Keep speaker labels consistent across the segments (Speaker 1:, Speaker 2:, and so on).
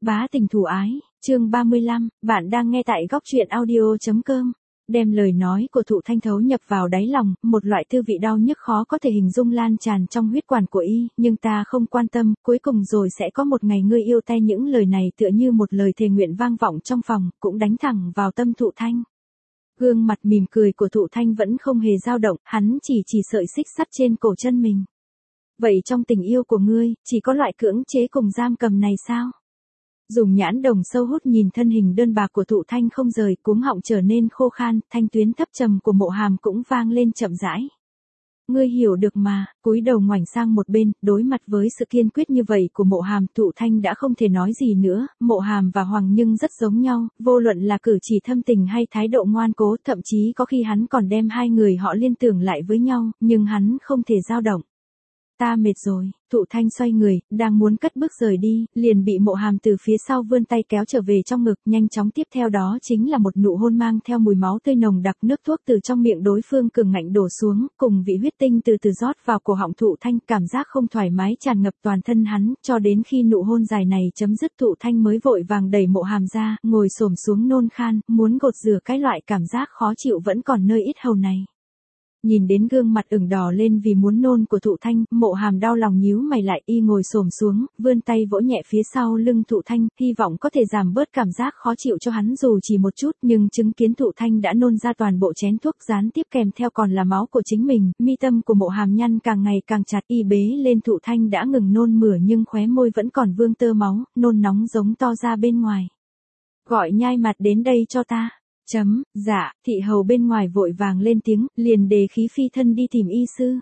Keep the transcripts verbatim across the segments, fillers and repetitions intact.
Speaker 1: Bá tình thủ ái, chương ba mươi lăm, bạn đang nghe tại góc truyện audio.com. Đem lời nói của Thụ Thanh thấu nhập vào đáy lòng, một loại tư vị đau nhức khó có thể hình dung lan tràn trong huyết quản của y, nhưng ta không quan tâm, cuối cùng rồi sẽ có một ngày ngươi yêu tay. Những lời này tựa như một lời thề nguyện vang vọng trong phòng, cũng đánh thẳng vào tâm Thụ Thanh. Gương mặt mỉm cười của Thụ Thanh vẫn không hề dao động, hắn chỉ chỉ sợi xích sắt trên cổ chân mình. Vậy trong tình yêu của ngươi, chỉ có loại cưỡng chế cùng giam cầm này sao? Dùng nhãn đồng sâu hút nhìn thân hình đơn bạc của Thụ Thanh không rời, cuống họng trở nên khô khan, thanh tuyến thấp trầm của Mộ Hàm cũng vang lên chậm rãi. Ngươi hiểu được mà. Cúi đầu ngoảnh sang một bên, đối mặt với sự kiên quyết như vậy của Mộ Hàm, Thụ Thanh đã không thể nói gì nữa. Mộ Hàm và Hoàng Nhưng rất giống nhau, vô luận là cử chỉ thâm tình hay thái độ ngoan cố, thậm chí có khi hắn còn đem hai người họ liên tưởng lại với nhau, nhưng hắn không thể dao động. Ta mệt rồi. Thụ Thanh xoay người, đang muốn cất bước rời đi, liền bị Mộ Hàm từ phía sau vươn tay kéo trở về trong ngực, nhanh chóng tiếp theo đó chính là một nụ hôn mang theo mùi máu tươi nồng đặc. Nước thuốc từ trong miệng đối phương cường ngạnh đổ xuống, cùng vị huyết tinh từ từ rót vào cổ họng Thụ Thanh, cảm giác không thoải mái tràn ngập toàn thân hắn, cho đến khi nụ hôn dài này chấm dứt, Thụ Thanh mới vội vàng đẩy Mộ Hàm ra, ngồi xổm xuống nôn khan, muốn gột rửa cái loại cảm giác khó chịu vẫn còn nơi ít hầu này. Nhìn đến gương mặt ửng đỏ lên vì muốn nôn của Thụ Thanh, Mộ Hàm đau lòng nhíu mày lại, y ngồi xổm xuống, vươn tay vỗ nhẹ phía sau lưng Thụ Thanh, hy vọng có thể giảm bớt cảm giác khó chịu cho hắn dù chỉ một chút, nhưng chứng kiến Thụ Thanh đã nôn ra toàn bộ chén thuốc, gián tiếp kèm theo còn là máu của chính mình, mi tâm của Mộ Hàm nhăn càng ngày càng chặt, y bế lên Thụ Thanh đã ngừng nôn mửa nhưng khóe môi vẫn còn vương tơ máu, nôn nóng giống to ra bên ngoài. Gọi Nhai Mặt đến đây cho ta. Chấm, dạ. Thị hầu bên ngoài vội vàng lên tiếng, liền đề khí phi thân đi tìm y sư.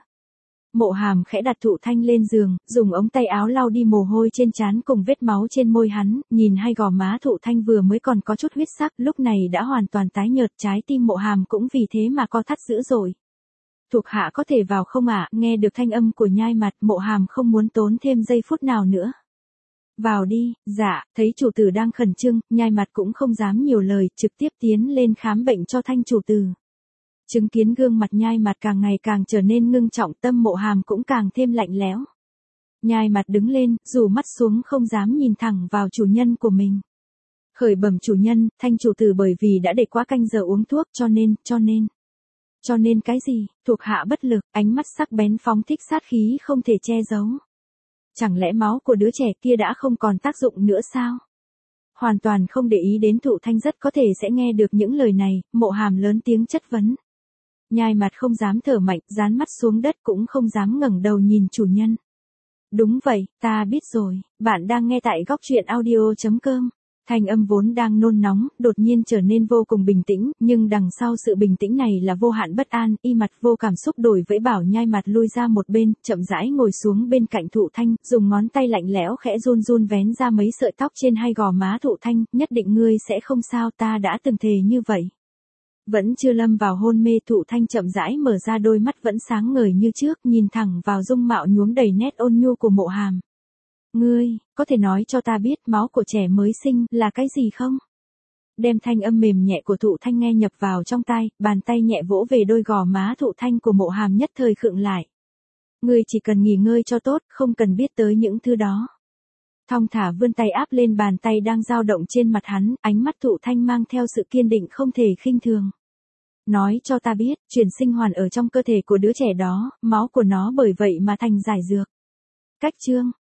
Speaker 1: Mộ Hàm khẽ đặt Thụ Thanh lên giường, dùng ống tay áo lau đi mồ hôi trên trán cùng vết máu trên môi hắn, nhìn hai gò má Thụ Thanh vừa mới còn có chút huyết sắc, lúc này đã hoàn toàn tái nhợt, trái tim Mộ Hàm cũng vì thế mà co thắt dữ dội. Thuộc hạ có thể vào không ạ? Nghe được thanh âm của Nhai Mặt, Mộ Hàm không muốn tốn thêm giây phút nào nữa. Vào đi. Dạ. Thấy chủ tử đang khẩn trương, Nhai Mặt cũng không dám nhiều lời, trực tiếp tiến lên khám bệnh cho Thanh chủ tử. Chứng kiến gương mặt Nhai Mặt càng ngày càng trở nên ngưng trọng, tâm Mộ Hàm cũng càng thêm lạnh lẽo. Nhai Mặt đứng lên, rủ mắt xuống không dám nhìn thẳng vào chủ nhân của mình. Khởi bẩm chủ nhân, Thanh chủ tử bởi vì đã để quá canh giờ uống thuốc cho nên, cho nên. Cho nên cái gì? Thuộc hạ bất lực, ánh mắt sắc bén phóng thích sát khí không thể che giấu. Chẳng lẽ máu của đứa trẻ kia đã không còn tác dụng nữa sao? Hoàn toàn không để ý đến Thụ Thanh rất có thể sẽ nghe được những lời này, Mộ Hàm lớn tiếng chất vấn. Nhai Mặt không dám thở mạnh, dán mắt xuống đất cũng không dám ngẩng đầu nhìn chủ nhân. Đúng vậy, ta biết rồi, bạn đang nghe tại góc truyện audio.com. Thanh âm vốn đang nôn nóng, đột nhiên trở nên vô cùng bình tĩnh, nhưng đằng sau sự bình tĩnh này là vô hạn bất an, y mặt vô cảm xúc đổi vẫy bảo Nhai Mặt lui ra một bên, chậm rãi ngồi xuống bên cạnh Thụ Thanh, dùng ngón tay lạnh lẽo khẽ run run vén ra mấy sợi tóc trên hai gò má Thụ Thanh, nhất định ngươi sẽ không sao, ta đã từng thề như vậy. Vẫn chưa lâm vào hôn mê, Thụ Thanh chậm rãi mở ra đôi mắt vẫn sáng ngời như trước, nhìn thẳng vào dung mạo nhuốm đầy nét ôn nhu của Mộ Hàm. Ngươi, có thể nói cho ta biết máu của trẻ mới sinh là cái gì không? Đem thanh âm mềm nhẹ của Thụ Thanh nghe nhập vào trong tai, bàn tay nhẹ vỗ về đôi gò má Thụ Thanh của Mộ Hàm nhất thời khựng lại. Ngươi chỉ cần nghỉ ngơi cho tốt, không cần biết tới những thứ đó. Thong thả vươn tay áp lên bàn tay đang dao động trên mặt hắn, ánh mắt Thụ Thanh mang theo sự kiên định không thể khinh thường. Nói cho ta biết, chuyển sinh hoàn ở trong cơ thể của đứa trẻ đó, máu của nó bởi vậy mà thành giải dược. Cách chương.